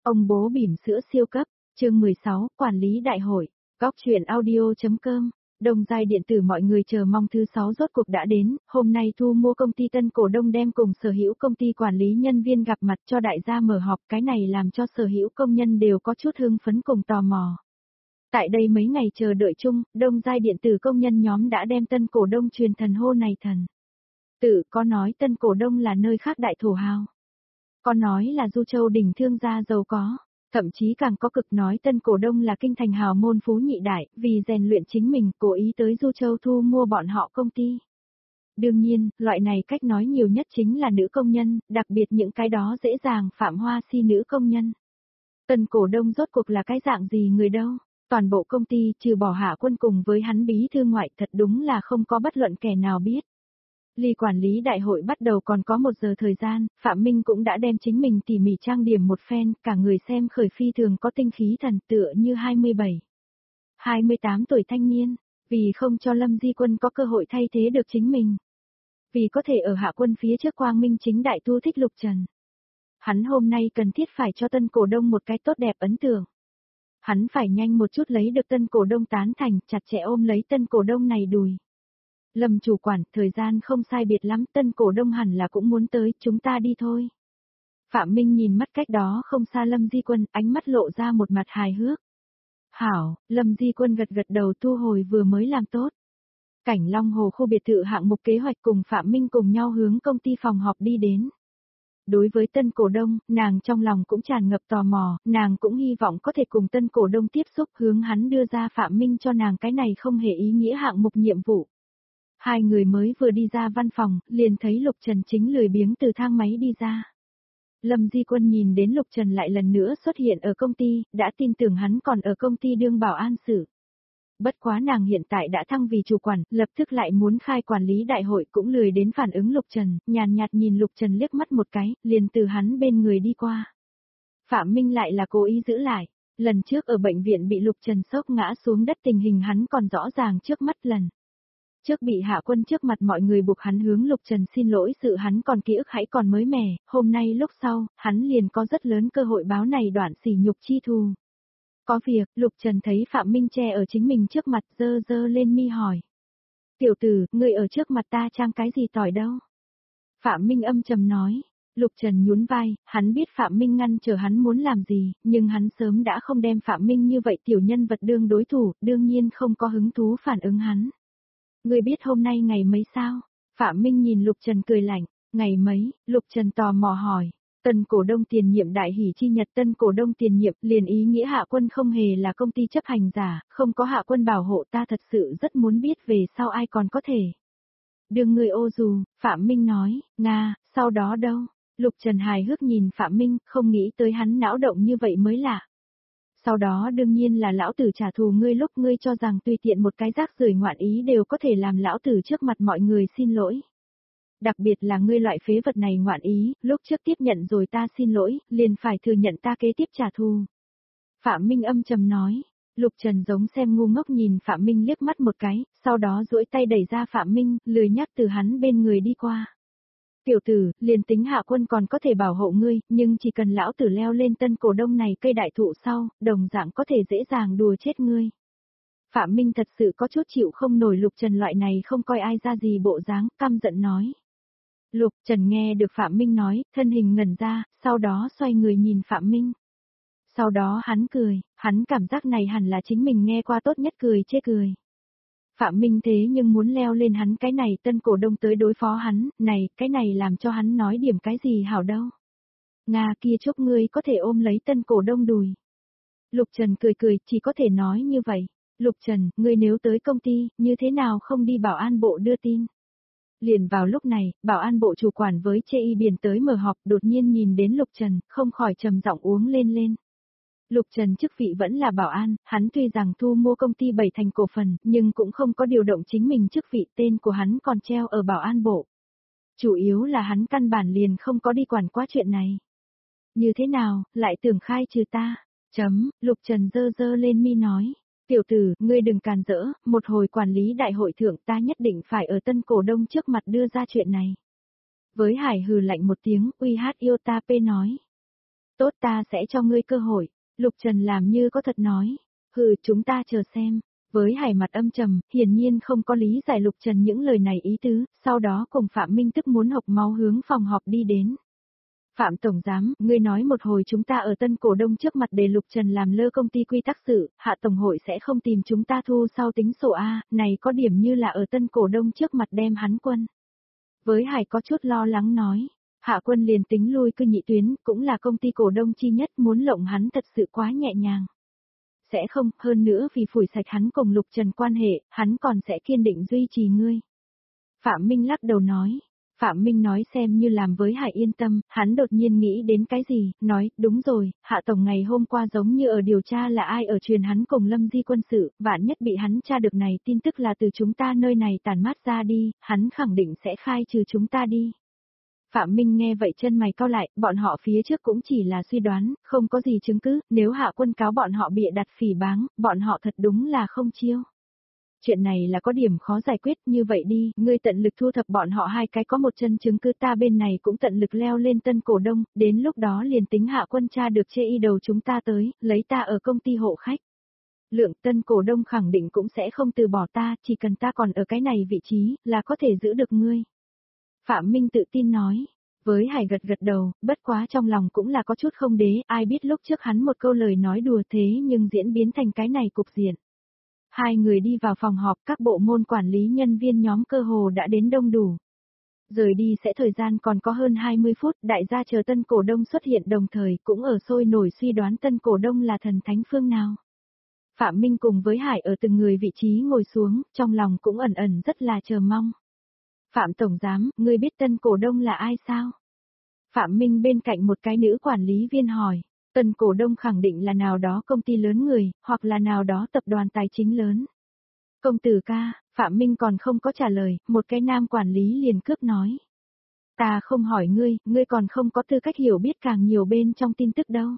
Ông bố bỉm sữa siêu cấp, chương 16, quản lý đại hội, góc chuyện audio.com. Đông Giai điện tử mọi người chờ mong thứ 6 rốt cuộc đã đến, hôm nay thu mua công ty tân cổ đông đem cùng sở hữu công ty quản lý nhân viên gặp mặt cho đại gia mở họp, cái này làm cho sở hữu công nhân đều có chút hưng phấn cùng tò mò. Tại đây mấy ngày chờ đợi chung, Đông Giai điện tử công nhân nhóm đã đem tân cổ đông truyền thần hô này thần. Tự có nói tân cổ đông là nơi khác đại thổ hào. Có nói là Du Châu đỉnh thương gia giàu có, thậm chí càng có cực nói tân cổ đông là kinh thành hào môn phú nhị đại, vì rèn luyện chính mình cố ý tới Du Châu thu mua bọn họ công ty. Đương nhiên, loại này cách nói nhiều nhất chính là nữ công nhân, đặc biệt những cái đó dễ dàng phạm hoa si nữ công nhân. Tân cổ đông rốt cuộc là cái dạng gì người đâu, toàn bộ công ty trừ bỏ Hạ Quân cùng với hắn bí thư ngoại thật đúng là không có bất luận kẻ nào biết. Ly quản lý đại hội bắt đầu còn có 1 giờ thời gian, Phạm Minh cũng đã đem chính mình tỉ mỉ trang điểm một phen, cả người xem khởi phi thường có tinh khí thần tựa như 27, 28 tuổi thanh niên, vì không cho Lâm Di Quân có cơ hội thay thế được chính mình. Vì có thể ở Hạ Quân phía trước quang minh chính đại tu thích Lục Trần. Hắn hôm nay cần thiết phải cho tân cổ đông một cái tốt đẹp ấn tượng. Hắn phải nhanh một chút lấy được tân cổ đông tán thành, chặt chẽ ôm lấy tân cổ đông này đùi. Lâm chủ quản, thời gian không sai biệt lắm, tân cổ đông hẳn là cũng muốn tới, chúng ta đi thôi. Phạm Minh nhìn mắt cách đó không xa Lâm Di Quân, ánh mắt lộ ra một mặt hài hước. Hảo, Lâm Di Quân gật gật đầu thu hồi vừa mới làm tốt. Cảnh Long Hồ khu biệt thự hạng mục kế hoạch cùng Phạm Minh cùng nhau hướng công ty phòng họp đi đến. Đối với tân cổ đông, nàng trong lòng cũng tràn ngập tò mò, nàng cũng hy vọng có thể cùng tân cổ đông tiếp xúc hướng hắn đưa ra Phạm Minh cho nàng cái này không hề ý nghĩa hạng mục nhiệm vụ. Hai người mới vừa đi ra văn phòng, liền thấy Lục Trần chính lười biếng từ thang máy đi ra. Lâm Di Quân nhìn đến Lục Trần lại lần nữa xuất hiện ở công ty, đã tin tưởng hắn còn ở công ty đương bảo an sự. Bất quá nàng hiện tại đã thăng vì chủ quản, lập tức lại muốn khai quản lý đại hội cũng lười đến phản ứng Lục Trần, nhàn nhạt nhìn Lục Trần liếc mắt một cái, liền từ hắn bên người đi qua. Phạm Minh lại là cố ý giữ lại, lần trước ở bệnh viện bị Lục Trần sốc ngã xuống đất tình hình hắn còn rõ ràng trước mắt lần. Trước bị Hạ Quân trước mặt mọi người buộc hắn hướng Lục Trần xin lỗi sự hắn còn ký ức hãy còn mới mẻ, hôm nay lúc sau, hắn liền có rất lớn cơ hội báo này đoạn sỉ nhục chi thù. Có việc, Lục Trần thấy Phạm Minh che ở chính mình trước mặt dơ dơ lên mi hỏi. Tiểu tử, ngươi ở trước mặt ta trang cái gì tỏi đâu? Phạm Minh âm trầm nói. Lục Trần nhún vai, hắn biết Phạm Minh ngăn chờ hắn muốn làm gì, nhưng hắn sớm đã không đem Phạm Minh như vậy tiểu nhân vật đương đối thủ, đương nhiên không có hứng thú phản ứng hắn. Ngươi biết hôm nay ngày mấy sao? Phạm Minh nhìn Lục Trần cười lạnh, ngày mấy, Lục Trần tò mò hỏi. Tân cổ đông tiền nhiệm đại hỷ chi nhật tân cổ đông tiền nhiệm liền ý nghĩa Hạ Quân không hề là công ty chấp hành giả, không có Hạ Quân bảo hộ ta thật sự rất muốn biết về sau ai còn có thể. Đừng người ô dù, Phạm Minh nói, Nga, sau đó đâu? Lục Trần hài hước nhìn Phạm Minh, không nghĩ tới hắn não động như vậy mới lạ. Sau đó đương nhiên là lão tử trả thù ngươi lúc ngươi cho rằng tùy tiện một cái rác rưởi ngoạn ý đều có thể làm lão tử trước mặt mọi người xin lỗi. Đặc biệt là ngươi loại phế vật này ngoạn ý, lúc trước tiếp nhận rồi ta xin lỗi, liền phải thừa nhận ta kế tiếp trả thù. Phạm Minh âm trầm nói, Lục Trần giống xem ngu ngốc nhìn Phạm Minh liếc mắt một cái, sau đó duỗi tay đẩy ra Phạm Minh, lười nhắc từ hắn bên người đi qua. Tiểu tử, liền tính Hạ Quân còn có thể bảo hộ ngươi, nhưng chỉ cần lão tử leo lên tân cổ đông này cây đại thụ sau, đồng dạng có thể dễ dàng đùa chết ngươi. Phạm Minh thật sự có chút chịu không nổi Lục Trần loại này không coi ai ra gì bộ dáng, căm giận nói. Lục Trần nghe được Phạm Minh nói, thân hình ngẩn ra, sau đó xoay người nhìn Phạm Minh. Sau đó hắn cười, hắn cảm giác này hẳn là chính mình nghe qua tốt nhất cười chê cười. Phạm Minh thế nhưng muốn leo lên hắn cái này tân cổ đông tới đối phó hắn, này, cái này làm cho hắn nói điểm cái gì hảo đâu. Nga kia chúc ngươi có thể ôm lấy tân cổ đông đùi. Lục Trần cười cười, chỉ có thể nói như vậy. Lục Trần, ngươi nếu tới công ty, như thế nào không đi bảo an bộ đưa tin? Liền vào lúc này, bảo an bộ chủ quản với chê y biển tới mở họp đột nhiên nhìn đến Lục Trần, không khỏi trầm giọng uống lên. Lục Trần chức vị vẫn là bảo an, hắn tuy rằng thu mua công ty 7 thành cổ phần, nhưng cũng không có điều động chính mình chức vị, tên của hắn còn treo ở bảo an bộ. Chủ yếu là hắn căn bản liền không có đi quản qua chuyện này. Như thế nào, lại tưởng khai trừ ta? Lục Trần dơ lên mi nói. Tiểu tử, ngươi đừng càn rỡ, một hồi quản lý đại hội thượng ta nhất định phải ở tân cổ đông trước mặt đưa ra chuyện này. Với Hải hừ lạnh một tiếng, uy hát yêu ta pê nói. Tốt, ta sẽ cho ngươi cơ hội. Lục Trần làm như có thật nói. Hừ, chúng ta chờ xem. Với Hải mặt âm trầm, hiển nhiên không có lý giải Lục Trần những lời này ý tứ, sau đó cùng Phạm Minh tức muốn hộc máu hướng phòng họp đi đến. Phạm Tổng Giám, ngươi nói một hồi chúng ta ở tân cổ đông trước mặt để Lục Trần làm lơ công ty quy tắc sự, Hạ Tổng hội sẽ không tìm chúng ta thu sau tính sổ A, này có điểm như là ở tân cổ đông trước mặt đem hắn quân. Với Hải có chút lo lắng nói, Hạ Quân liền tính lui cư nhị tuyến, cũng là công ty cổ đông chi nhất, muốn lộng hắn thật sự quá nhẹ nhàng. Sẽ không, hơn nữa vì phủi sạch hắn cùng Lục Trần quan hệ, hắn còn sẽ kiên định duy trì ngươi. Phạm Minh lắc đầu nói. Phạm Minh nói xem như làm với Hải yên tâm, hắn đột nhiên nghĩ đến cái gì, nói, đúng rồi, Hạ Tổng ngày hôm qua giống như ở điều tra là ai ở truyền hắn cùng Lâm Di quân sự, vạn nhất bị hắn tra được này tin tức là từ chúng ta nơi này tản mát ra đi, hắn khẳng định sẽ khai trừ chúng ta đi. Phạm Minh nghe vậy chân mày cau lại, bọn họ phía trước cũng chỉ là suy đoán, không có gì chứng cứ, nếu Hạ Quân cáo bọn họ bịa đặt phỉ báng, bọn họ thật đúng là không chiêu. Chuyện này là có điểm khó giải quyết, như vậy đi, ngươi tận lực thu thập bọn họ hai cái có một chân chứng cứ, ta bên này cũng tận lực leo lên tân cổ đông, đến lúc đó liền tính Hạ Quân tra được chê y đầu chúng ta tới, lấy ta ở công ty hộ khách. Lượng tân cổ đông khẳng định cũng sẽ không từ bỏ ta, chỉ cần ta còn ở cái này vị trí, là có thể giữ được ngươi. Phạm Minh tự tin nói. Với Hải gật gật đầu, bất quá trong lòng cũng là có chút không đế, ai biết lúc trước hắn một câu lời nói đùa thế nhưng diễn biến thành cái này cục diện. Hai người đi vào phòng họp, các bộ môn quản lý nhân viên nhóm cơ hồ đã đến đông đủ. Rời đi sẽ thời gian còn có hơn 20 phút, đại gia chờ tân cổ đông xuất hiện đồng thời cũng ở sôi nổi suy đoán tân cổ đông là thần thánh phương nào. Phạm Minh cùng với Hải ở từng người vị trí ngồi xuống, trong lòng cũng ẩn ẩn rất là chờ mong. Phạm Tổng Giám, ngươi biết tân cổ đông là ai sao? Phạm Minh bên cạnh một cái nữ quản lý viên hỏi. Tân cổ đông khẳng định là nào đó công ty lớn người, hoặc là nào đó tập đoàn tài chính lớn. Công tử ca, Phạm Minh còn không có trả lời, một cái nam quản lý liền cướp nói. Ta không hỏi ngươi, ngươi còn không có tư cách hiểu biết càng nhiều bên trong tin tức đâu.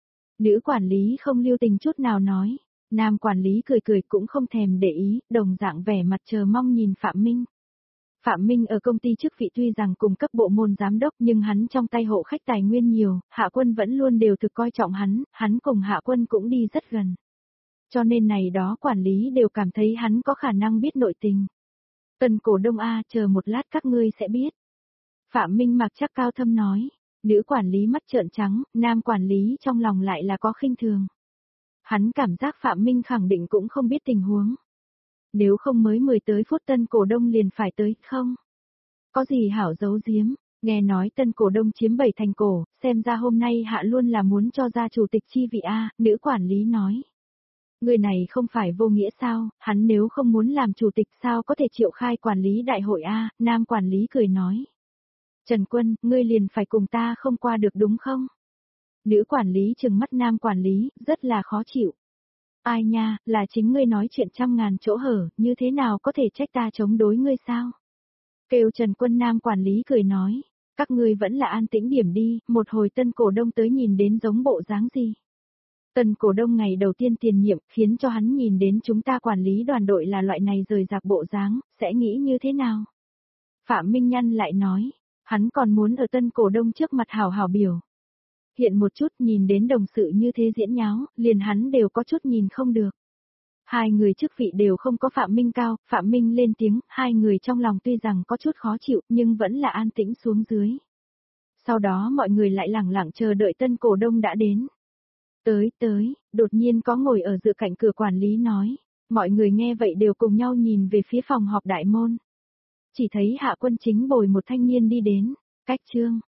Nữ quản lý không lưu tình chút nào nói. Nam quản lý cười cười cũng không thèm để ý, đồng dạng vẻ mặt chờ mong nhìn Phạm Minh. Phạm Minh ở công ty chức vị tuy rằng cùng cấp bộ môn giám đốc nhưng hắn trong tay hộ khách tài nguyên nhiều, Hạ Quân vẫn luôn đều thực coi trọng hắn cùng Hạ Quân cũng đi rất gần. Cho nên này đó quản lý đều cảm thấy hắn có khả năng biết nội tình. Tân cổ đông A, chờ một lát các ngươi sẽ biết. Phạm Minh mặc chắc cao thâm nói, nữ quản lý mắt trợn trắng, nam quản lý trong lòng lại là có khinh thường. Hắn cảm giác Phạm Minh khẳng định cũng không biết tình huống. Nếu không mới 10 tới phút tân cổ đông liền phải tới, không? Có gì hảo giấu giếm, nghe nói tân cổ đông chiếm 7 thành cổ, xem ra hôm nay Hạ luôn là muốn cho ra chủ tịch chi vị A, nữ quản lý nói. Người này không phải vô nghĩa sao, hắn nếu không muốn làm chủ tịch sao có thể triệu khai quản lý đại hội A, nam quản lý cười nói. Trần Quân, ngươi liền phải cùng ta không qua được đúng không? Nữ quản lý trừng mắt nam quản lý, rất là khó chịu. Ai nha, là chính ngươi nói chuyện trăm ngàn chỗ hở, như thế nào có thể trách ta chống đối ngươi sao? Kêu Trần Quân nam quản lý cười nói, các ngươi vẫn là an tĩnh điểm đi, một hồi tân cổ đông tới nhìn đến giống bộ dáng gì. Tân cổ đông ngày đầu tiên tiền nhiệm khiến cho hắn nhìn đến chúng ta quản lý đoàn đội là loại này rời rạc bộ dáng, sẽ nghĩ như thế nào? Phạm Minh Nhân lại nói, hắn còn muốn ở tân cổ đông trước mặt hào hào biểu. Hiện một chút nhìn đến đồng sự như thế diễn nháo, liền hắn đều có chút nhìn không được. Hai người chức vị đều không có Phạm Minh cao, Phạm Minh lên tiếng, hai người trong lòng tuy rằng có chút khó chịu nhưng vẫn là an tĩnh xuống dưới. Sau đó mọi người lại lẳng lặng chờ đợi tân cổ đông đã đến. Tới, đột nhiên có ngồi ở giữa cạnh cửa quản lý nói, mọi người nghe vậy đều cùng nhau nhìn về phía phòng họp đại môn. Chỉ thấy Hạ Quân chính bồi một thanh niên đi đến, cách chương.